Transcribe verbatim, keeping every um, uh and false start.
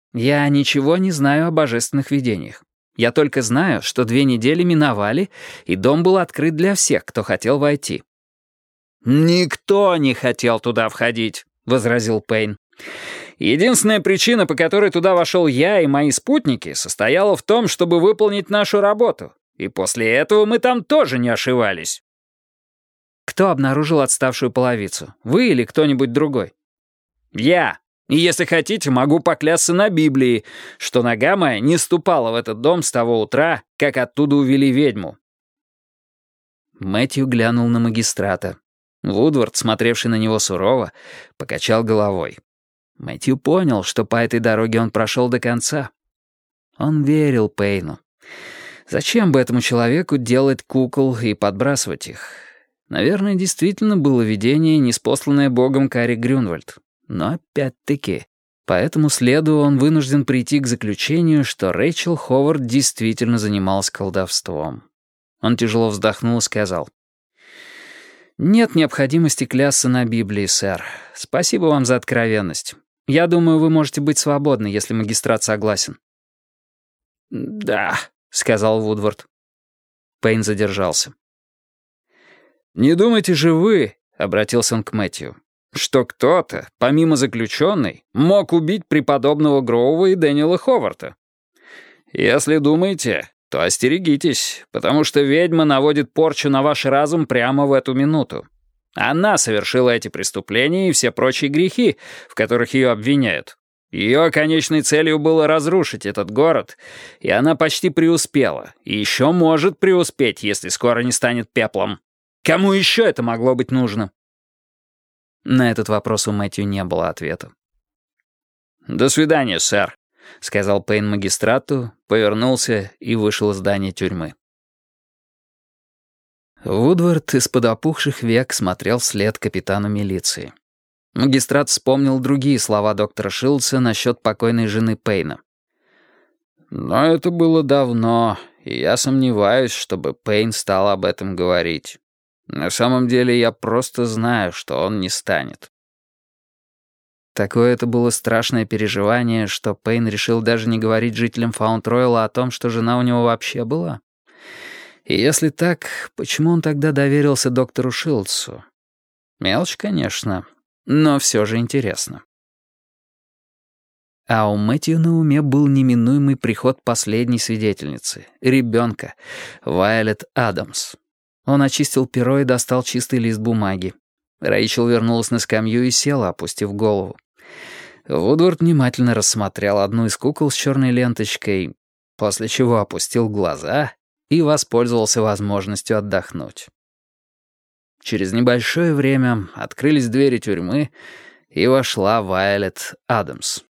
Я ничего не знаю о божественных видениях. Я только знаю, что две недели миновали, и дом был открыт для всех, кто хотел войти». «Никто не хотел туда входить», — возразил Пейн. «Единственная причина, по которой туда вошел я и мои спутники, состояла в том, чтобы выполнить нашу работу. И после этого мы там тоже не ошивались». «Кто обнаружил отставшую половицу? Вы или кто-нибудь другой?» «Я. И если хотите, могу поклясться на Библии, что нога моя не ступала в этот дом с того утра, как оттуда увели ведьму». Мэтью глянул на магистрата. Вудвард, смотревший на него сурово, покачал головой. Мэтью понял, что по этой дороге он прошел до конца. Он верил Пейну. Зачем бы этому человеку делать кукол и подбрасывать их? Наверное, действительно было видение, ниспосланное богом Кари Грюнвальд. Но опять-таки, по этому следу он вынужден прийти к заключению, что Рэйчел Ховард действительно занималась колдовством. Он тяжело вздохнул и сказал: «Нет необходимости клясться на Библии, сэр. Спасибо вам за откровенность. Я думаю, вы можете быть свободны, если магистрат согласен». «Да», — сказал Вудвард. Пейн задержался. «Не думайте же вы», — обратился он к Мэтью, «что кто-то, помимо заключенной, мог убить преподобного Гроува и Дэниела Ховарда. Если думаете, то остерегитесь, потому что ведьма наводит порчу на ваш разум прямо в эту минуту. Она совершила эти преступления и все прочие грехи, в которых ее обвиняют. Ее конечной целью было разрушить этот город, и она почти преуспела, и еще может преуспеть, если скоро не станет пеплом. Кому еще это могло быть нужно?» На этот вопрос у Мэтью не было ответа. «До свидания, сэр», — сказал Пейн магистрату, повернулся и вышел из здания тюрьмы. Вудвард из-под опухших век смотрел вслед капитану милиции. Магистрат вспомнил другие слова доктора Шилдса насчет покойной жены Пейна. «Но это было давно, и я сомневаюсь, чтобы Пейн стал об этом говорить. На самом деле я просто знаю, что он не станет». Такое это было страшное переживание, что Пейн решил даже не говорить жителям Фаунд-Ройла о том, что жена у него вообще была. И если так, почему он тогда доверился доктору Шилдсу? Мелочь, конечно, но все же интересно. А у Мэтью на уме был неминуемый приход последней свидетельницы, ребенка, Вайолет Адамс. Он очистил перо и достал чистый лист бумаги. Рэйчел вернулась на скамью и села, опустив голову. Вудвард внимательно рассмотрел одну из кукол с черной ленточкой, после чего опустил глаза и воспользовался возможностью отдохнуть. Через небольшое время открылись двери тюрьмы, и вошла Вайолет Адамс.